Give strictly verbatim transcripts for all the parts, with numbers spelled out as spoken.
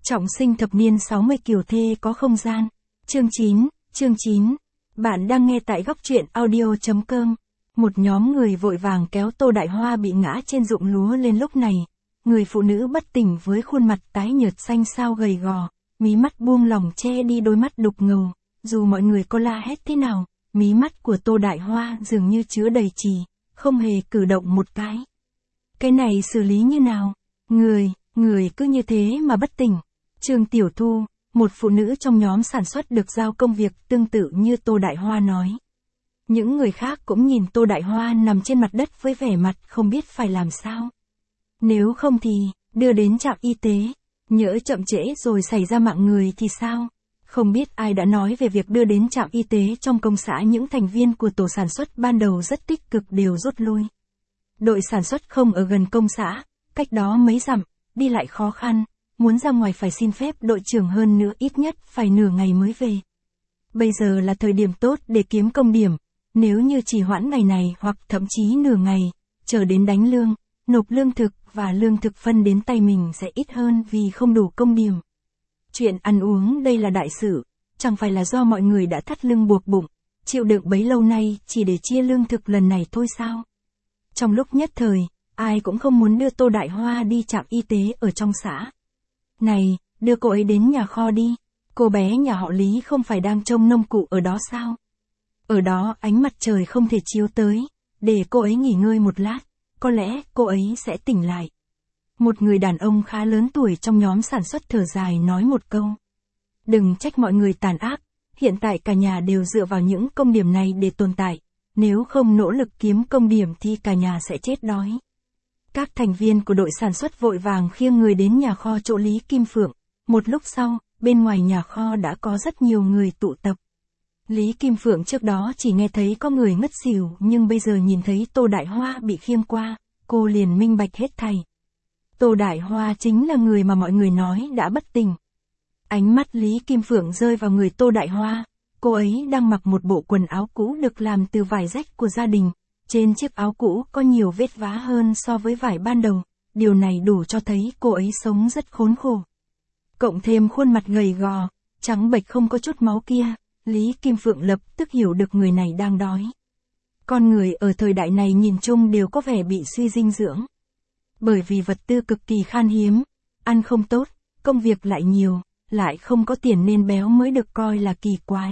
Trọng sinh thập niên sáu mươi kiều thê có không gian. Chương chín, chương chín. Bạn đang nghe tại góc truyện audio.com. Một nhóm người vội vàng kéo Tô Đại Hoa bị ngã trên ruộng lúa lên. Lúc này, người phụ nữ bất tỉnh với khuôn mặt tái nhợt xanh xao gầy gò, mí mắt buông lỏng che đi đôi mắt đục ngầu. Dù mọi người có la hét thế nào, mí mắt của Tô Đại Hoa dường như chứa đầy trì, không hề cử động một cái. Cái này xử lý như nào? Người, người cứ như thế mà bất tỉnh. Trương Tiểu Thu, một phụ nữ trong nhóm sản xuất được giao công việc tương tự như Tô Đại Hoa nói. Những người khác cũng nhìn Tô Đại Hoa nằm trên mặt đất với vẻ mặt không biết phải làm sao. Nếu không thì, đưa đến trạm y tế, nhỡ chậm trễ rồi xảy ra mạng người thì sao? Không biết ai đã nói về việc đưa đến trạm y tế trong công xã. Những thành viên của tổ sản xuất ban đầu rất tích cực đều rút lui. Đội sản xuất không ở gần công xã, cách đó mấy dặm, đi lại khó khăn, muốn ra ngoài phải xin phép đội trưởng, hơn nữa ít nhất phải nửa ngày mới về. Bây giờ là thời điểm tốt để kiếm công điểm, nếu như trì hoãn ngày này hoặc thậm chí nửa ngày, chờ đến đánh lương, nộp lương thực và lương thực phân đến tay mình sẽ ít hơn vì không đủ công điểm. Chuyện ăn uống đây là đại sự, chẳng phải là do mọi người đã thắt lưng buộc bụng, chịu đựng bấy lâu nay chỉ để chia lương thực lần này thôi sao? Trong lúc nhất thời, ai cũng không muốn đưa Tô Đại Hoa đi trạm y tế ở trong xã. Này, đưa cô ấy đến nhà kho đi, cô bé nhà họ Lý không phải đang trông nông cụ ở đó sao? Ở đó ánh mặt trời không thể chiếu tới, để cô ấy nghỉ ngơi một lát, có lẽ cô ấy sẽ tỉnh lại. Một người đàn ông khá lớn tuổi trong nhóm sản xuất thở dài nói một câu. Đừng trách mọi người tàn ác, hiện tại cả nhà đều dựa vào những công điểm này để tồn tại, nếu không nỗ lực kiếm công điểm thì cả nhà sẽ chết đói. Các thành viên của đội sản xuất vội vàng khiêng người đến nhà kho chỗ Lý Kim Phượng. Một lúc sau, bên ngoài nhà kho đã có rất nhiều người tụ tập. Lý Kim Phượng trước đó chỉ nghe thấy có người ngất xỉu, nhưng bây giờ nhìn thấy Tô Đại Hoa bị khiêng qua, cô liền minh bạch hết thảy. Tô Đại Hoa chính là người mà mọi người nói đã bất tỉnh. Ánh mắt Lý Kim Phượng rơi vào người Tô Đại Hoa. Cô ấy đang mặc một bộ quần áo cũ được làm từ vải rách của gia đình. Trên chiếc áo cũ có nhiều vết vá hơn so với vải ban đầu. Điều này đủ cho thấy cô ấy sống rất khốn khổ. Cộng thêm khuôn mặt gầy gò, trắng bệch không có chút máu kia, Lý Kim Phượng lập tức hiểu được người này đang đói. Con người ở thời đại này nhìn chung đều có vẻ bị suy dinh dưỡng. Bởi vì vật tư cực kỳ khan hiếm, ăn không tốt, công việc lại nhiều, lại không có tiền nên béo mới được coi là kỳ quái.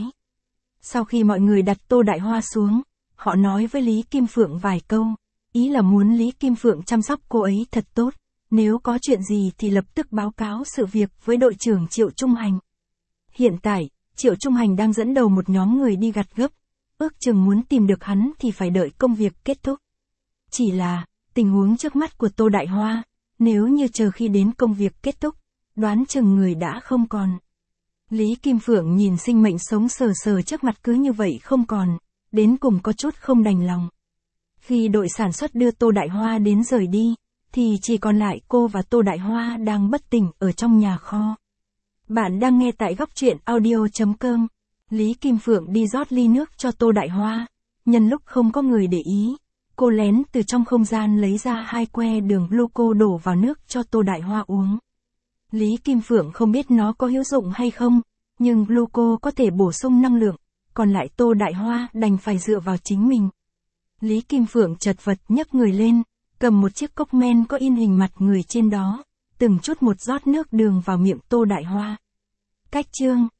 Sau khi mọi người đặt Tô Đại Hoa xuống, họ nói với Lý Kim Phượng vài câu, ý là muốn Lý Kim Phượng chăm sóc cô ấy thật tốt, nếu có chuyện gì thì lập tức báo cáo sự việc với đội trưởng Triệu Trung Hành. Hiện tại, Triệu Trung Hành đang dẫn đầu một nhóm người đi gặt gấp, ước chừng muốn tìm được hắn thì phải đợi công việc kết thúc. Chỉ là, tình huống trước mắt của Tô Đại Hoa, nếu như chờ khi đến công việc kết thúc, đoán chừng người đã không còn. Lý Kim Phượng nhìn sinh mệnh sống sờ sờ trước mặt cứ như vậy không còn, đến cùng có chút không đành lòng. Khi đội sản xuất đưa Tô Đại Hoa đến rời đi, thì chỉ còn lại cô và Tô Đại Hoa đang bất tỉnh ở trong nhà kho. Bạn đang nghe tại góc truyện audio.com. Lý Kim Phượng đi rót ly nước cho Tô Đại Hoa. Nhân lúc không có người để ý, cô lén từ trong không gian lấy ra hai que đường gluco đổ vào nước cho Tô Đại Hoa uống. Lý Kim Phượng không biết nó có hữu dụng hay không, nhưng gluco có thể bổ sung năng lượng, còn lại Tô Đại Hoa đành phải dựa vào chính mình. Lý Kim Phượng chật vật nhấc người lên, cầm một chiếc cốc men có in hình mặt người trên đó, từng chút một rót nước đường vào miệng Tô Đại Hoa. Cách chương